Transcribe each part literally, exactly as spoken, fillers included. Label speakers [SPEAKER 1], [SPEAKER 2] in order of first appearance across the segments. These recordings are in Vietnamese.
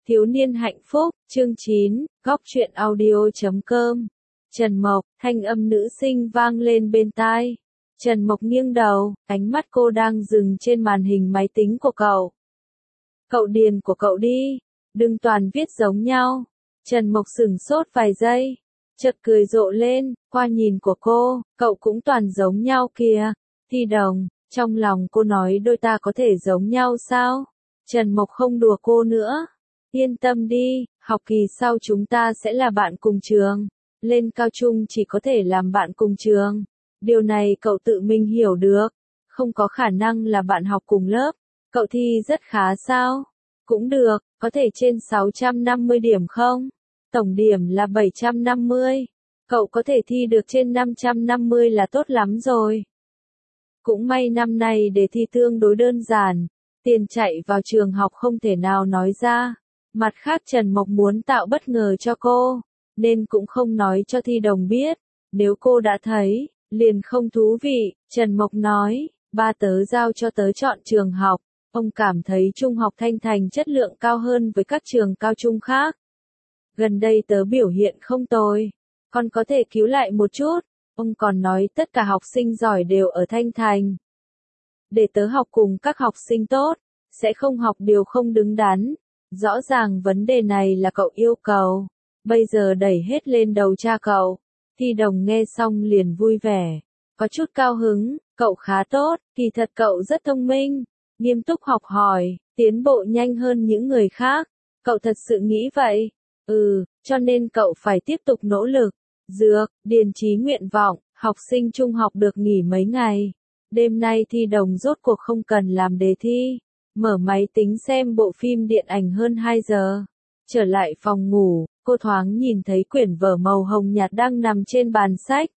[SPEAKER 1] Thiếu niên hạnh phúc, chương chín, góc truyện audio chấm com. Trần Mộc, thanh âm nữ sinh vang lên bên tai. Trần Mộc nghiêng đầu, ánh mắt cô đang dừng trên màn hình máy tính của cậu. Cậu điền của cậu đi, đừng toàn viết giống nhau. Trần Mộc sửng sốt vài giây, chợt cười rộ lên, qua nhìn của cô, cậu cũng toàn giống nhau kìa. Thi Đồng, trong lòng cô nói đôi ta có thể giống nhau sao? Trần Mộc không đùa cô nữa. Yên tâm đi, học kỳ sau chúng ta sẽ là bạn cùng trường. Lên cao trung chỉ có thể làm bạn cùng trường. Điều này cậu tự mình hiểu được. Không có khả năng là bạn học cùng lớp. Cậu thi rất khá sao? Cũng được, có thể trên sáu trăm năm mươi điểm không? Tổng điểm là bảy trăm năm mươi. Cậu có thể thi được trên năm trăm năm mươi là tốt lắm rồi. Cũng may năm nay đề thi tương đối đơn giản. Tiền chạy vào trường học không thể nào nói ra. Mặt khác Trần Mộc muốn tạo bất ngờ cho cô, nên cũng không nói cho Thi Đồng biết. Nếu cô đã thấy, liền không thú vị. Trần Mộc nói, ba tớ giao cho tớ chọn trường học. Ông cảm thấy trung học Thanh Thành chất lượng cao hơn với các trường cao trung khác. Gần đây tớ biểu hiện không tồi, còn có thể cứu lại một chút. Ông còn nói tất cả học sinh giỏi đều ở Thanh Thành. Để tớ học cùng các học sinh tốt, sẽ không học điều không đứng đắn. Rõ ràng vấn đề này là cậu yêu cầu, bây giờ đẩy hết lên đầu cha cậu. Thi Đồng nghe xong liền vui vẻ, có chút cao hứng, cậu khá tốt, kỳ thật cậu rất thông minh, nghiêm túc học hỏi, tiến bộ nhanh hơn những người khác. Cậu thật sự nghĩ vậy? Ừ, cho nên cậu phải tiếp tục nỗ lực. Dược, điền chí nguyện vọng, học sinh trung học được nghỉ mấy ngày. Đêm nay Thi Đồng rốt cuộc không cần làm đề thi. Mở máy tính xem bộ phim điện ảnh hơn hai giờ. Trở lại phòng ngủ, cô thoáng nhìn thấy quyển vở màu hồng nhạt đang nằm trên bàn sách.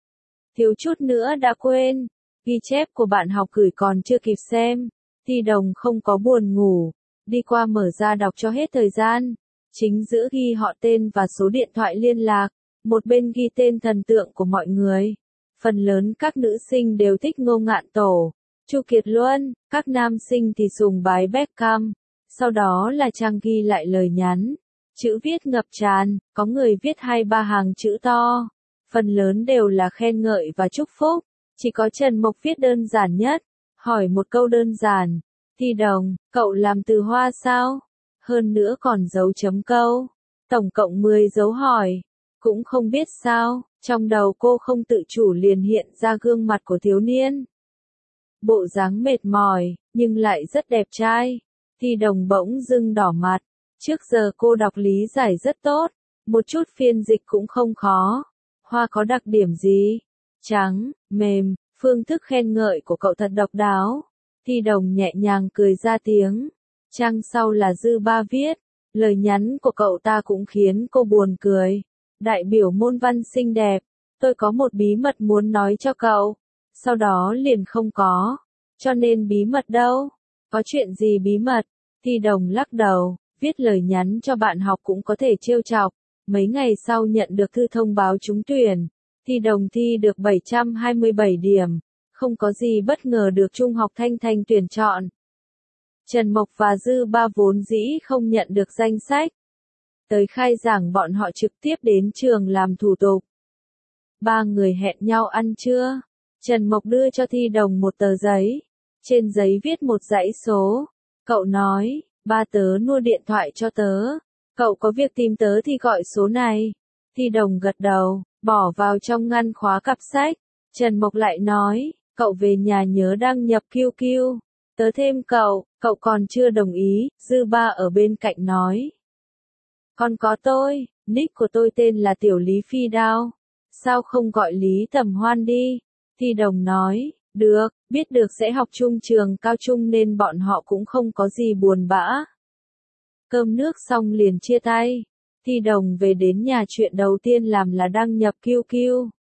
[SPEAKER 1] Thiếu chút nữa đã quên, ghi chép của bạn học gửi còn chưa kịp xem. Thi Đồng không có buồn ngủ, đi qua mở ra đọc cho hết thời gian. Chính giữa ghi họ tên và số điện thoại liên lạc, một bên ghi tên thần tượng của mọi người. Phần lớn các nữ sinh đều thích Ngô Ngạn Tổ, Chu Kiệt Luân, các nam sinh thì sùng bái Beckham. Sau đó là trang ghi lại lời nhắn. Chữ viết ngập tràn, có người viết hai ba hàng chữ to. Phần lớn đều là khen ngợi và chúc phúc. Chỉ có Trần Mộc viết đơn giản nhất. Hỏi một câu đơn giản. Thi Đồng, cậu làm từ hoa sao? Hơn nữa còn dấu chấm câu. Tổng cộng mười dấu hỏi. Cũng không biết sao, trong đầu cô không tự chủ liền hiện ra gương mặt của thiếu niên. Bộ dáng mệt mỏi, nhưng lại rất đẹp trai. Thi Đồng bỗng dưng đỏ mặt. Trước giờ cô đọc lý giải rất tốt, một chút phiên dịch cũng không khó. Hoa có đặc điểm gì? Trắng, mềm, phương thức khen ngợi của cậu thật độc đáo. Thi Đồng nhẹ nhàng cười ra tiếng. Trang sau là Dư Ba viết. Lời nhắn của cậu ta cũng khiến cô buồn cười. Đại biểu môn văn xinh đẹp, tôi có một bí mật muốn nói cho cậu. Sau đó liền không có. Cho nên bí mật đâu? Có chuyện gì bí mật? Thi Đồng lắc đầu, viết lời nhắn cho bạn học cũng có thể trêu chọc. Mấy ngày sau nhận được thư thông báo trúng tuyển. Thi Đồng thi được bảy trăm hai mươi bảy điểm. Không có gì bất ngờ được Trung học Thanh Thành tuyển chọn. Trần Mộc và Dư Ba vốn dĩ không nhận được danh sách. Tới khai giảng bọn họ trực tiếp đến trường làm thủ tục. Ba người hẹn nhau ăn trưa. Trần Mộc đưa cho Thi Đồng một tờ giấy. Trên giấy viết một dãy số. Cậu nói, ba tớ mua điện thoại cho tớ. Cậu có việc tìm tớ thì gọi số này. Thi Đồng gật đầu, bỏ vào trong ngăn khóa cặp sách. Trần Mộc lại nói, cậu về nhà nhớ đăng nhập quy quy. Tớ thêm cậu, cậu còn chưa đồng ý. Dư Ba ở bên cạnh nói. Còn có tôi, nick của tôi tên là Tiểu Lý Phi Đao. Sao không gọi Lý Tầm Hoan đi? Thi Đồng nói, được, biết được sẽ học chung trường cao trung nên bọn họ cũng không có gì buồn bã. Cơm nước xong liền chia tay. Thi Đồng về đến nhà chuyện đầu tiên làm là đăng nhập quy quy.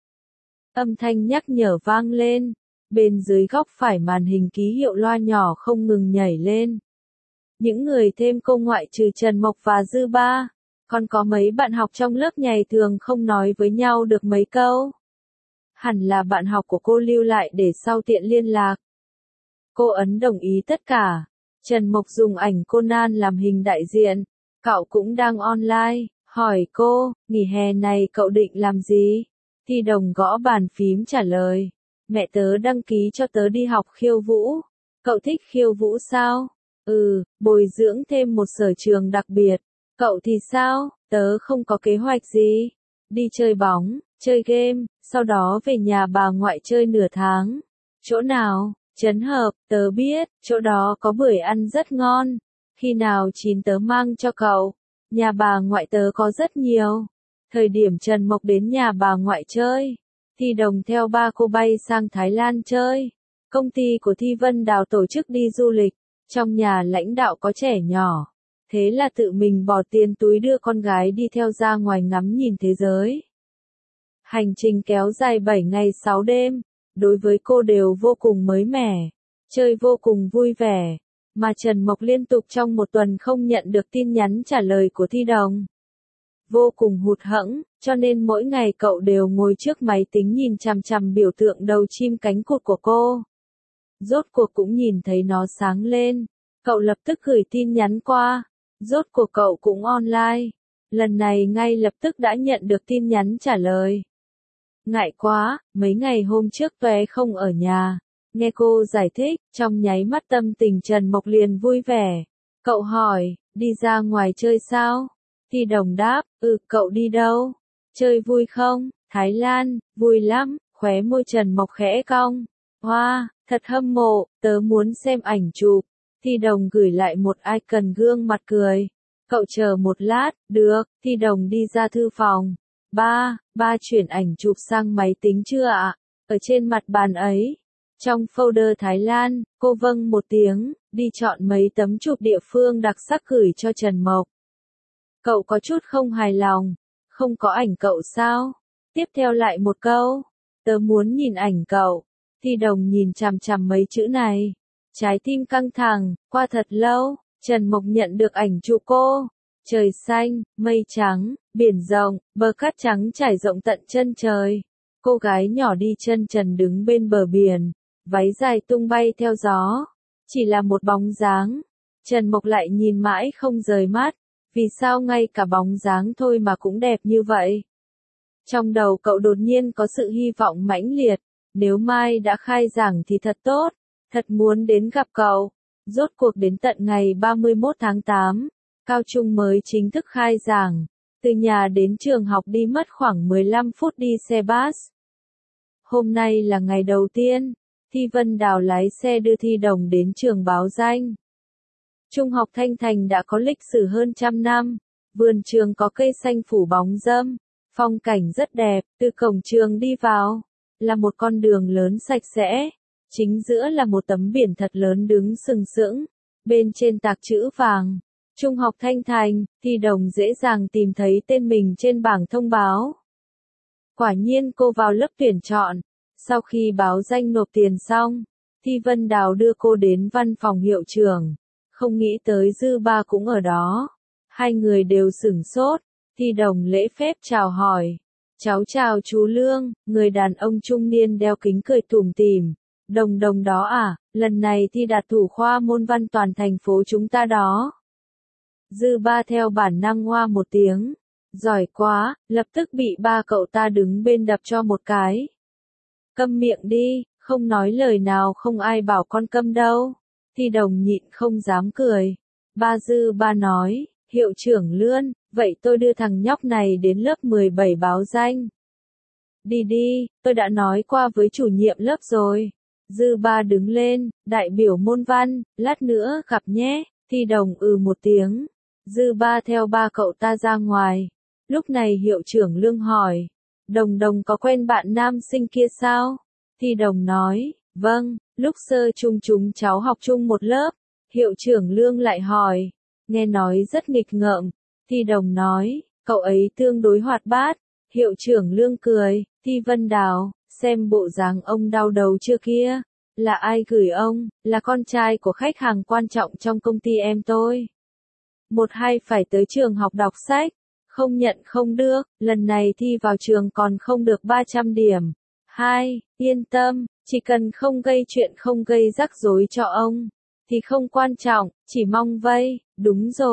[SPEAKER 1] Âm thanh nhắc nhở vang lên. Bên dưới góc phải màn hình ký hiệu loa nhỏ không ngừng nhảy lên. Những người thêm cô ngoại trừ Trần Mộc và Dư Ba. Còn có mấy bạn học trong lớp ngày thường không nói với nhau được mấy câu. Hẳn là bạn học của cô lưu lại để sau tiện liên lạc. Cô ấn đồng ý tất cả. Trần Mộc dùng ảnh Conan làm hình đại diện. Cậu cũng đang online, hỏi cô, nghỉ hè này cậu định làm gì? Thi Đồng gõ bàn phím trả lời, mẹ tớ đăng ký cho tớ đi học khiêu vũ. Cậu thích khiêu vũ sao? Ừ, bồi dưỡng thêm một sở trường đặc biệt. Cậu thì sao? Tớ không có kế hoạch gì. Đi chơi bóng, chơi game, sau đó về nhà bà ngoại chơi nửa tháng. Chỗ nào? Trấn Hợp, tớ biết, chỗ đó có bưởi ăn rất ngon. Khi nào chín tớ mang cho cậu. Nhà bà ngoại tớ có rất nhiều. Thời điểm Trần Mộc đến nhà bà ngoại chơi, Thi Đồng theo ba cô bay sang Thái Lan chơi. Công ty của Thi Vân Đào tổ chức đi du lịch, trong nhà lãnh đạo có trẻ nhỏ. Thế là tự mình bỏ tiền túi đưa con gái đi theo ra ngoài ngắm nhìn thế giới. Hành trình kéo dài bảy ngày sáu đêm, đối với cô đều vô cùng mới mẻ, chơi vô cùng vui vẻ. Mà Trần Mộc liên tục trong một tuần không nhận được tin nhắn trả lời của Thi Đồng. Vô cùng hụt hẫng, cho nên mỗi ngày cậu đều ngồi trước máy tính nhìn chằm chằm biểu tượng đầu chim cánh cụt của cô. Rốt cuộc cũng nhìn thấy nó sáng lên, cậu lập tức gửi tin nhắn qua, rốt cuộc cậu cũng online. Lần này ngay lập tức đã nhận được tin nhắn trả lời. Ngại quá, mấy ngày hôm trước Tuệ không ở nhà. Nghe cô giải thích, trong nháy mắt tâm tình Trần Mộc liền vui vẻ. Cậu hỏi, đi ra ngoài chơi sao? Thi Đồng đáp, ừ, cậu đi đâu? Chơi vui không? Thái Lan, vui lắm, khóe môi Trần Mộc khẽ cong. Hoa, thật hâm mộ, tớ muốn xem ảnh chụp. Thi Đồng gửi lại một icon gương mặt cười. Cậu chờ một lát, được, Thi Đồng đi ra thư phòng. Ba, ba chuyển ảnh chụp sang máy tính chưa ạ? Ở trên mặt bàn ấy. Trong folder Thái Lan, cô vâng một tiếng, đi chọn mấy tấm chụp địa phương đặc sắc gửi cho Trần Mộc. Cậu có chút không hài lòng, không có ảnh cậu sao? Tiếp theo lại một câu, tớ muốn nhìn ảnh cậu. Thi Đồng nhìn chằm chằm mấy chữ này, trái tim căng thẳng, qua thật lâu, Trần Mộc nhận được ảnh chụp cô. Trời xanh, mây trắng, biển rộng, bờ cát trắng trải rộng tận chân trời. Cô gái nhỏ đi chân trần đứng bên bờ biển, váy dài tung bay theo gió. Chỉ là một bóng dáng. Trần Mộc lại nhìn mãi không rời mắt. Vì sao ngay cả bóng dáng thôi mà cũng đẹp như vậy? Trong đầu cậu đột nhiên có sự hy vọng mãnh liệt. Nếu mai đã khai giảng thì thật tốt. Thật muốn đến gặp cậu. Rốt cuộc đến tận ngày ba mươi mốt tháng tám. Cao trung mới chính thức khai giảng. Từ nhà đến trường học đi mất khoảng mười lăm phút đi xe bus. Hôm nay là ngày đầu tiên. Thi Vân Đào lái xe đưa Thi Đồng đến trường báo danh. Trung học Thanh Thành đã có lịch sử hơn trăm năm. Vườn trường có cây xanh phủ bóng râm. Phong cảnh rất đẹp, từ cổng trường đi vào. Là một con đường lớn sạch sẽ. Chính giữa là một tấm biển thật lớn đứng sừng sững. Bên trên tạc chữ vàng. Trung học Thanh Thành, Thi Đồng dễ dàng tìm thấy tên mình trên bảng thông báo. Quả nhiên cô vào lớp tuyển chọn. Sau khi báo danh nộp tiền xong, Thi Vân Đào đưa cô đến văn phòng hiệu trưởng. Không nghĩ tới Dư Ba cũng ở đó. Hai người đều sửng sốt. Thi Đồng lễ phép chào hỏi. Cháu chào chú Lương, người đàn ông trung niên đeo kính cười tủm tỉm. Đồng Đồng đó à, lần này thi đạt thủ khoa môn văn toàn thành phố chúng ta đó. Dư Ba theo bản năng hoa một tiếng. Giỏi quá, lập tức bị ba cậu ta đứng bên đập cho một cái. Câm miệng đi, không nói lời nào không ai bảo con câm đâu. Thi Đồng nhịn không dám cười. Ba Dư Ba nói, hiệu trưởng Lươn, vậy tôi đưa thằng nhóc này đến lớp mười bảy báo danh. Đi đi, tôi đã nói qua với chủ nhiệm lớp rồi. Dư Ba đứng lên, đại biểu môn văn, lát nữa gặp nhé. Thi Đồng ừ một tiếng. Dư Ba theo ba cậu ta ra ngoài. Lúc này hiệu trưởng Lương hỏi, Đồng Đồng có quen bạn nam sinh kia sao? Thi Đồng nói, vâng, lúc sơ chung chúng cháu học chung một lớp. Hiệu trưởng Lương lại hỏi, nghe nói rất nghịch ngợm. Thi Đồng nói, cậu ấy tương đối hoạt bát. Hiệu trưởng Lương cười, Thi Vân Đào, xem bộ dáng ông đau đầu chưa kia. Là ai gửi ông? Là con trai của khách hàng quan trọng trong công ty em tôi. Một hai phải tới trường học đọc sách. Không nhận không được, lần này thi vào trường còn không được ba trăm điểm. Hai, yên tâm, chỉ cần không gây chuyện không gây rắc rối cho ông, thì không quan trọng, chỉ mong vây, đúng rồi,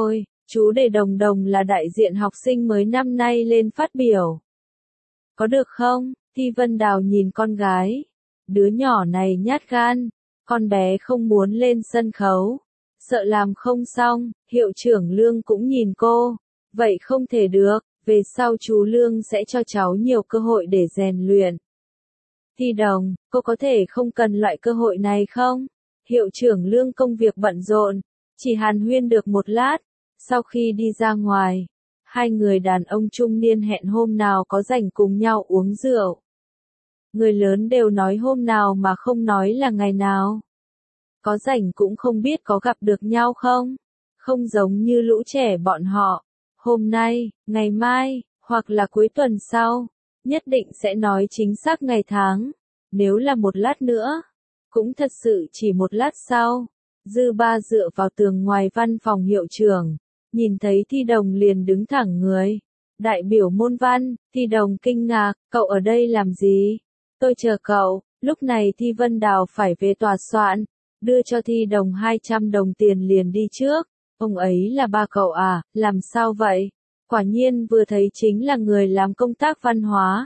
[SPEAKER 1] Chú để Đồng Đồng là đại diện học sinh mới năm nay lên phát biểu. Có được không? Thi Vân Đào nhìn con gái. Đứa nhỏ này nhát gan, con bé không muốn lên sân khấu. Sợ làm không xong, hiệu trưởng Lương cũng nhìn cô. Vậy không thể được, về sau chú Lương sẽ cho cháu nhiều cơ hội để rèn luyện. Thi Đồng, cô có thể không cần loại cơ hội này không? Hiệu trưởng Lương công việc bận rộn, chỉ hàn huyên được một lát. Sau khi đi ra ngoài, hai người đàn ông trung niên hẹn hôm nào có rảnh cùng nhau uống rượu. Người lớn đều nói hôm nào mà không nói là ngày nào. Có rảnh cũng không biết có gặp được nhau không? Không giống như lũ trẻ bọn họ. Hôm nay, ngày mai, hoặc là cuối tuần sau, nhất định sẽ nói chính xác ngày tháng. Nếu là một lát nữa, cũng thật sự chỉ một lát sau. Dư Ba dựa vào tường ngoài văn phòng hiệu trưởng, nhìn thấy Thi Đồng liền đứng thẳng người. Đại biểu môn văn, Thi Đồng kinh ngạc, cậu ở đây làm gì? Tôi chờ cậu. Lúc này Thi Vân Đào phải về tòa soạn, đưa cho Thi Đồng hai trăm đồng tiền liền đi trước. Ông ấy là ba cậu à, làm sao vậy? Quả nhiên vừa thấy chính là người làm công tác văn hóa.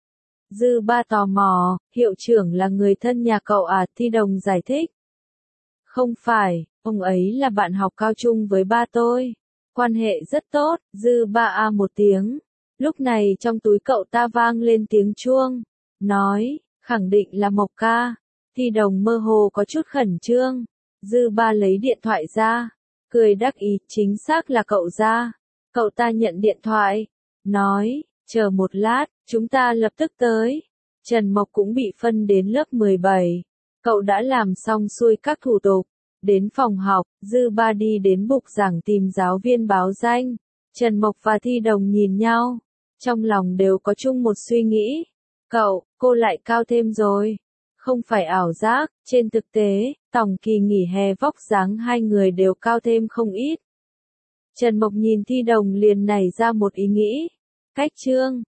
[SPEAKER 1] Dư Ba tò mò, hiệu trưởng là người thân nhà cậu à? Thi Đồng giải thích. Không phải, ông ấy là bạn học cao trung với ba tôi. Quan hệ rất tốt. Dư Ba a một tiếng. Lúc này trong túi cậu ta vang lên tiếng chuông. Nói, khẳng định là Mộc ca. Thi Đồng mơ hồ có chút khẩn trương. Dư Ba lấy điện thoại ra, cười đắc ý, chính xác là cậu ra. Cậu ta nhận điện thoại, nói, chờ một lát, chúng ta lập tức tới. Trần Mộc cũng bị phân đến lớp mười bảy. Cậu đã làm xong xuôi các thủ tục. Đến phòng học, Dư Ba đi đến bục giảng tìm giáo viên báo danh. Trần Mộc và Thi Đồng nhìn nhau, trong lòng đều có chung một suy nghĩ. Cậu, cô lại cao thêm rồi. Không phải ảo giác, trên thực tế, tổng kỳ nghỉ hè vóc dáng hai người đều cao thêm không ít. Trần Mộc nhìn Thi Đồng liền nảy ra một ý nghĩ. Cách chương